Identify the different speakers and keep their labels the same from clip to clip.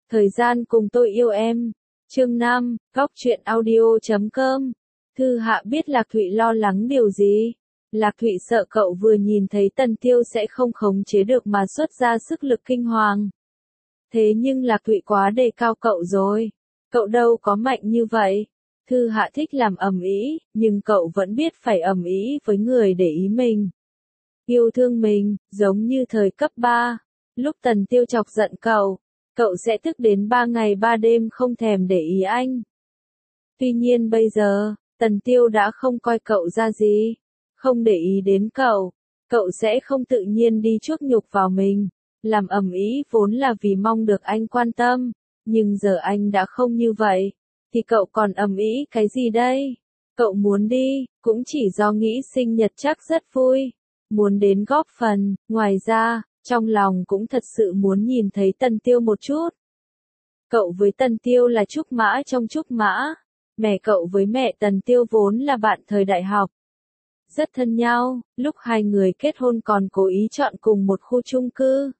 Speaker 1: Thời gian cùng tôi yêu em. Chương 5, Góc truyện audio.com. Thư Hạ biết Lạc Thụy lo lắng điều gì. Lạc Thụy sợ cậu vừa nhìn thấy Tần Tiêu sẽ không khống chế được mà xuất ra sức lực kinh hoàng. Thế nhưng Lạc Thụy quá đề cao cậu rồi. Cậu đâu có mạnh như vậy. Thư Hạ thích làm ầm ĩ, nhưng cậu vẫn biết phải ầm ĩ với người để ý mình. Yêu thương mình, giống như thời cấp 3. Lúc Tần Tiêu chọc giận cậu sẽ thức đến 3 ngày 3 đêm không thèm để ý anh. Tuy nhiên bây giờ, Tần Tiêu đã không coi cậu ra gì, không để ý đến cậu sẽ không tự nhiên đi chuốc nhục vào mình. Làm ầm ĩ vốn là vì mong được anh quan tâm, nhưng giờ anh đã không như vậy, thì cậu còn ầm ĩ cái gì đây? Cậu muốn đi, cũng chỉ do nghĩ sinh nhật chắc rất vui, muốn đến góp phần, ngoài ra, trong lòng cũng thật sự muốn nhìn thấy Tần Tiêu một chút. Cậu với Tần Tiêu là trúc mã trong trúc mã, mẹ cậu với mẹ Tần Tiêu vốn là bạn thời đại học. Rất thân nhau, lúc hai người kết hôn còn cố ý chọn cùng một khu chung cư.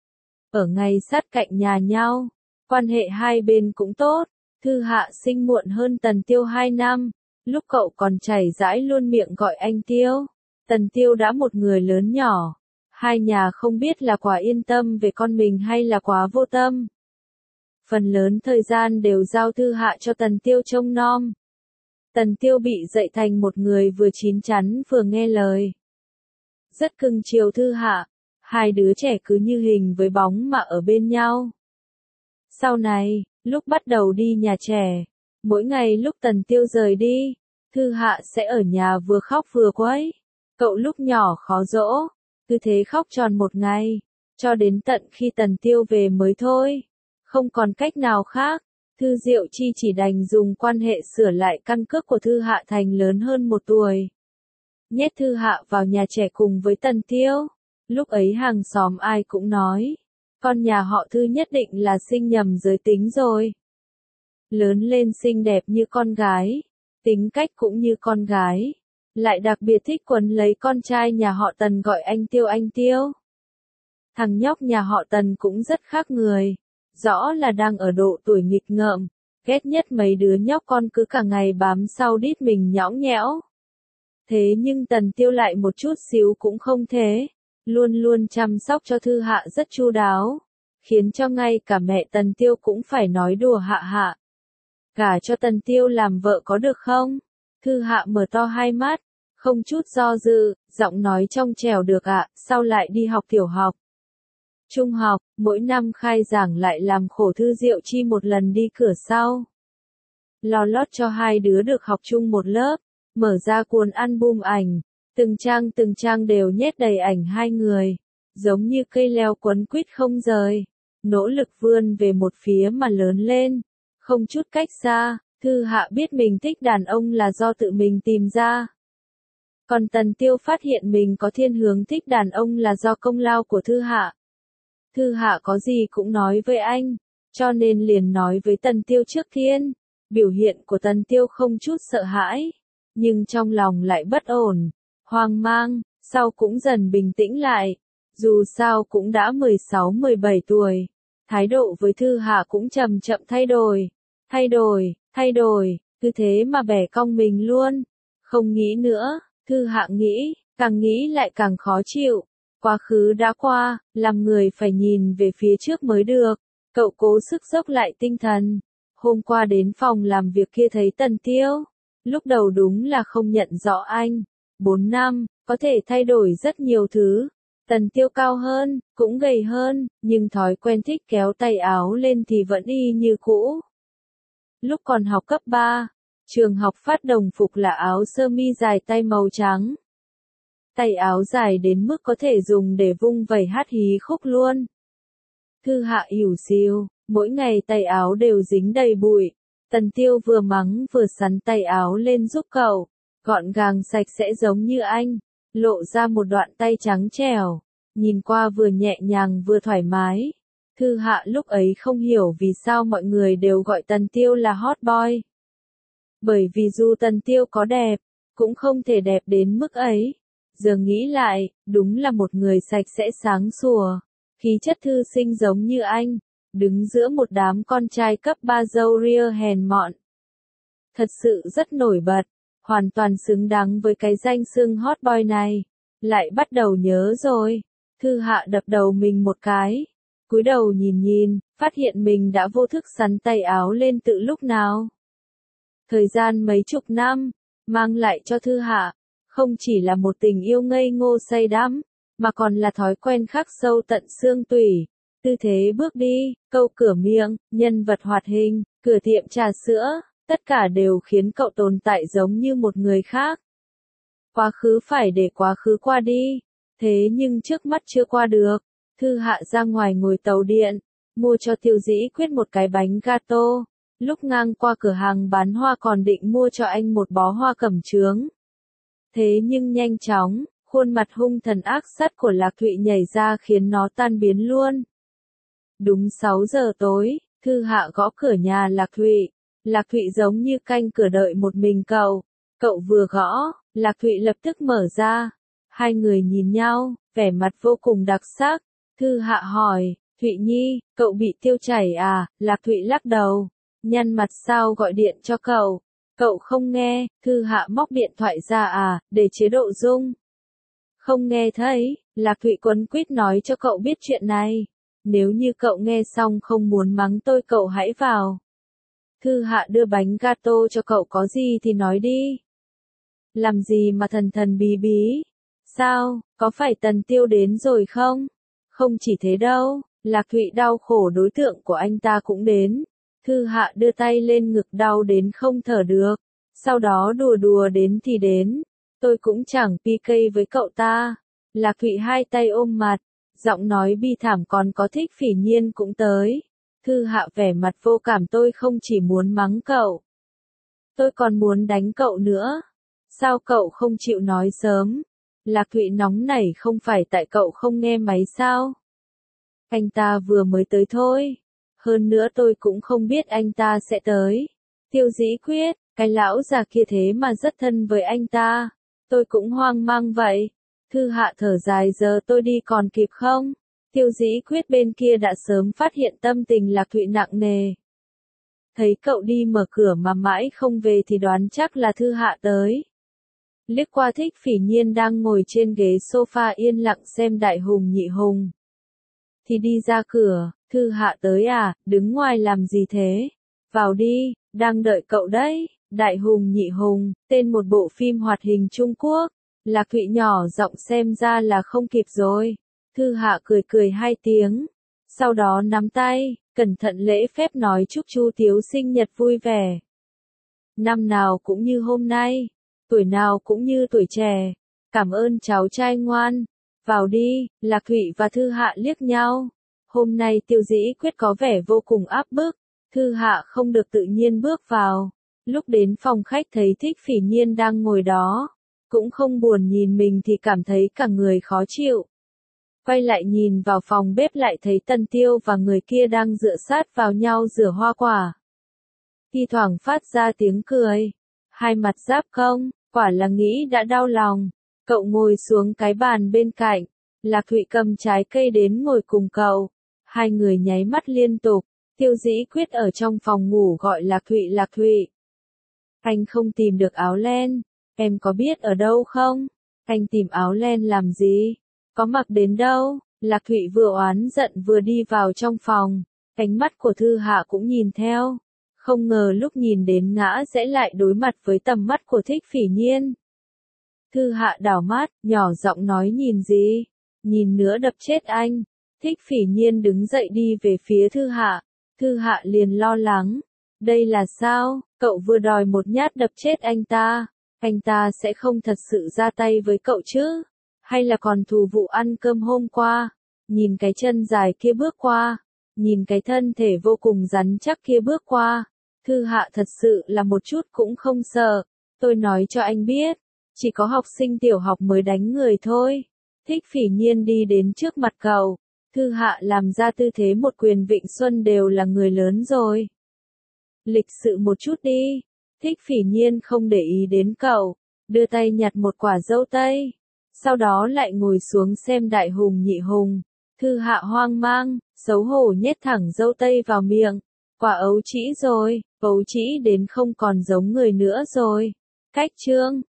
Speaker 1: Ở ngay sát cạnh nhà nhau, quan hệ hai bên cũng tốt. Thư Hạ sinh muộn hơn Tần Tiêu 2 năm, lúc cậu còn chảy rãi luôn miệng gọi anh Tiêu. Tần Tiêu đã một người lớn nhỏ, hai nhà không biết là quá yên tâm về con mình hay là quá vô tâm. Phần lớn thời gian đều giao Thư Hạ cho Tần Tiêu trông nom. Tần Tiêu bị dạy thành một người vừa chín chắn vừa nghe lời. Rất cưng chiều Thư Hạ, hai đứa trẻ cứ như hình với bóng mà ở bên nhau. Sau này, lúc bắt đầu đi nhà trẻ, mỗi ngày lúc Tần Tiêu rời đi, Thư Hạ sẽ ở nhà vừa khóc vừa quấy. Cậu lúc nhỏ khó dỗ, cứ thế khóc tròn một ngày, cho đến tận khi Tần Tiêu về mới thôi. Không còn cách nào khác, Thư Diệu Chi chỉ đành dùng quan hệ sửa lại căn cước của Thư Hạ thành lớn hơn 1 tuổi. Nhét Thư Hạ vào nhà trẻ cùng với Tần Tiêu. Lúc ấy hàng xóm ai cũng nói, con nhà họ Thư nhất định là sinh nhầm giới tính rồi. Lớn lên xinh đẹp như con gái, tính cách cũng như con gái, lại đặc biệt thích quấn lấy con trai nhà họ Tần gọi anh Tiêu anh Tiêu. Thằng nhóc nhà họ Tần cũng rất khác người, rõ là đang ở độ tuổi nghịch ngợm, ghét nhất mấy đứa nhóc con cứ cả ngày bám sau đít mình nhõng nhẽo. Thế nhưng Tần Tiêu lại một chút xíu cũng không thế, luôn luôn chăm sóc cho Thư Hạ rất chu đáo, khiến cho ngay cả mẹ Tần Tiêu cũng phải nói đùa Hạ Hạ. Gả cho Tần Tiêu làm vợ có được không? Thư Hạ mở to hai mắt, không chút do dự, giọng nói trong trẻo được ạ, sau lại đi học tiểu học. Trung học, mỗi năm khai giảng lại làm khổ Thư Diệu Chi một lần đi cửa sau. Lo lót cho hai đứa được học chung một lớp, mở ra cuốn album ảnh, từng trang đều nhét đầy ảnh hai người, giống như cây leo quấn quýt không rời, nỗ lực vươn về một phía mà lớn lên, không chút cách xa. Thư Hạ biết mình thích đàn ông là do tự mình tìm ra. Còn Tần Tiêu phát hiện mình có thiên hướng thích đàn ông là do công lao của Thư Hạ. Thư Hạ có gì cũng nói với anh, cho nên liền nói với Tần Tiêu trước tiên. Biểu hiện của Tần Tiêu không chút sợ hãi, nhưng trong lòng lại bất ổn, hoang mang, sau cũng dần bình tĩnh lại. Dù sao cũng đã 16-17 tuổi, thái độ với Thư Hạ cũng chậm chậm thay đổi, cứ thế mà bẻ cong mình luôn. Không nghĩ nữa, Thư Hạ nghĩ, càng nghĩ lại càng khó chịu. Quá khứ đã qua, làm người phải nhìn về phía trước mới được. Cậu cố sức dốc lại tinh thần. Hôm qua đến phòng làm việc kia thấy Tần Tiêu. Lúc đầu đúng là không nhận rõ anh. 4 năm, có thể thay đổi rất nhiều thứ. Tần Tiêu cao hơn, cũng gầy hơn, nhưng thói quen thích kéo tay áo lên thì vẫn y như cũ. Lúc còn học cấp 3, trường học phát đồng phục là áo sơ mi dài tay màu trắng. Tay áo dài đến mức có thể dùng để vung vẩy hát hí khúc luôn. Thư Hạ ỉu xìu, mỗi ngày tay áo đều dính đầy bụi. Tần Tiêu vừa mắng vừa sắn tay áo lên giúp cậu, gọn gàng sạch sẽ giống như anh, lộ ra một đoạn tay trắng trẻo, nhìn qua vừa nhẹ nhàng vừa thoải mái. Thư Hạ lúc ấy không hiểu vì sao mọi người đều gọi Tần Tiêu là hot boy. Bởi vì dù Tần Tiêu có đẹp, cũng không thể đẹp đến mức ấy. Giờ nghĩ lại, đúng là một người sạch sẽ sáng sủa, khí chất thư sinh giống như anh, đứng giữa một đám con trai cấp 3 râu ria hèn mọn. Thật sự rất nổi bật, hoàn toàn xứng đáng với cái danh xưng hot boy này. Lại bắt đầu nhớ rồi. Thư Hạ đập đầu mình một cái. Cúi đầu nhìn, phát hiện mình đã vô thức sắn tay áo lên từ lúc nào. Thời gian mấy chục năm, mang lại cho Thư Hạ, không chỉ là một tình yêu ngây ngô say đắm, mà còn là thói quen khắc sâu tận xương tủy. Tư thế bước đi, câu cửa miệng, nhân vật hoạt hình, cửa tiệm trà sữa, tất cả đều khiến cậu tồn tại giống như một người khác. Quá khứ phải để quá khứ qua đi, thế nhưng trước mắt chưa qua được. Thư Hạ ra ngoài ngồi tàu điện, mua cho Tiêu Dĩ Quyết một cái bánh gato, lúc ngang qua cửa hàng bán hoa còn định mua cho anh một bó hoa cẩm chướng. Thế nhưng nhanh chóng, khuôn mặt hung thần ác sát của Lạc Thụy nhảy ra khiến nó tan biến luôn. Đúng 6 giờ tối, Thư Hạ gõ cửa nhà Lạc Thụy. Lạc Thụy giống như canh cửa đợi một mình cậu. Cậu vừa gõ, Lạc Thụy lập tức mở ra. Hai người nhìn nhau, vẻ mặt vô cùng đặc sắc. Thư Hạ hỏi, Thụy Nhi, cậu bị tiêu chảy à? Lạc Thụy lắc đầu. Nhăn mặt sao gọi điện cho cậu? Cậu không nghe. Thư Hạ móc điện thoại ra à, để chế độ rung. Không nghe thấy. Lạc Thụy quấn quýt nói cho cậu biết chuyện này. Nếu như cậu nghe xong không muốn mắng tôi cậu hãy vào. Thư Hạ đưa bánh gato cho cậu, có gì thì nói đi. Làm gì mà thần thần bí bí? Sao, có phải Tần Tiêu đến rồi không? Không chỉ thế đâu, Lạc Thụy đau khổ đối tượng của anh ta cũng đến. Thư Hạ đưa tay lên ngực đau đến không thở được. Sau đó đùa đùa đến thì đến. Tôi cũng chẳng PK với cậu ta. Lạc Thụy hai tay ôm mặt, giọng nói bi thảm, còn có Thích Phỉ Nhiên cũng tới. Thư Hạ vẻ mặt vô cảm, tôi không chỉ muốn mắng cậu. Tôi còn muốn đánh cậu nữa. Sao cậu không chịu nói sớm? Lạc Thụy nóng nảy, không phải tại cậu không nghe máy sao? Anh ta vừa mới tới thôi. Hơn nữa tôi cũng không biết anh ta sẽ tới. Tiêu Dĩ Quyết, cái lão già kia thế mà rất thân với anh ta. Tôi cũng hoang mang vậy. Thư Hạ thở dài, giờ tôi đi còn kịp không? Tiêu Dĩ Quyết bên kia đã sớm phát hiện tâm tình Lạc Thụy nặng nề. Thấy cậu đi mở cửa mà mãi không về thì đoán chắc là Thư Hạ tới. Liếc qua Thích Phỉ Nhiên đang ngồi trên ghế sofa yên lặng xem Đại Hùng Nhị Hùng. Thì đi ra cửa, Thư Hạ tới à, đứng ngoài làm gì thế? Vào đi, đang đợi cậu đấy. Đại Hùng Nhị Hùng, tên một bộ phim hoạt hình Trung Quốc. Lạc Thụy nhỏ giọng, xem ra là không kịp rồi. Thư Hạ cười cười hai tiếng. Sau đó nắm tay, cẩn thận lễ phép nói chúc Chu Tiếu sinh nhật vui vẻ. Năm nào cũng như hôm nay, tuổi nào cũng như tuổi trẻ. Cảm ơn cháu trai ngoan. Vào đi. Lạc Thụy và Thư Hạ liếc nhau. Hôm nay Tiêu Dĩ Quyết có vẻ vô cùng áp bức. Thư Hạ không được tự nhiên bước vào. Lúc đến phòng khách thấy Thích Phỉ Nhiên đang ngồi đó. Cũng không buồn nhìn mình thì cảm thấy cả người khó chịu. Quay lại nhìn vào phòng bếp lại thấy Tần Tiêu và người kia đang dựa sát vào nhau rửa hoa quả. Thi thoảng phát ra tiếng cười. Hai mặt giáp công, quả là nghĩ đã đau lòng. Cậu ngồi xuống cái bàn bên cạnh. Lạc Thụy cầm trái cây đến ngồi cùng cậu. Hai người nháy mắt liên tục. Tiêu Dĩ Quyết ở trong phòng ngủ gọi Lạc Thụy, Lạc Thụy. Anh không tìm được áo len. Em có biết ở đâu không? Anh tìm áo len làm gì? Có mặc đến đâu? Lạc Thụy vừa oán giận vừa đi vào trong phòng. Ánh mắt của Thư Hạ cũng nhìn theo. Không ngờ lúc nhìn đến ngã rẽ lại đối mặt với tầm mắt của Thích Phỉ Nhiên. Thư Hạ đảo mắt, nhỏ giọng nói, nhìn gì? Nhìn nữa đập chết anh. Thích Phỉ Nhiên đứng dậy đi về phía Thư Hạ. Thư Hạ liền lo lắng. Đây là sao? Cậu vừa đòi một nhát đập chết anh ta sẽ không thật sự ra tay với cậu chứ? Hay là còn thù vụ ăn cơm hôm qua? Nhìn cái chân dài kia bước qua. Nhìn cái thân thể vô cùng rắn chắc kia bước qua. Thư Hạ thật sự là một chút cũng không sợ. Tôi nói cho anh biết. Chỉ có học sinh tiểu học mới đánh người thôi. Thích Phỉ Nhiên đi đến trước mặt cậu. Thư Hạ làm ra tư thế một quyền vịnh xuân, đều là người lớn rồi. Lịch sự một chút đi. Thích Phỉ Nhiên không để ý đến cậu. Đưa tay nhặt một quả dâu tây. Sau đó lại ngồi xuống xem Đại Hùng Nhị Hùng. Thư Hạ hoang mang, xấu hổ nhét thẳng dâu tây vào miệng. Quả ấu trĩ rồi, ấu trĩ đến không còn giống người nữa rồi. Cách chương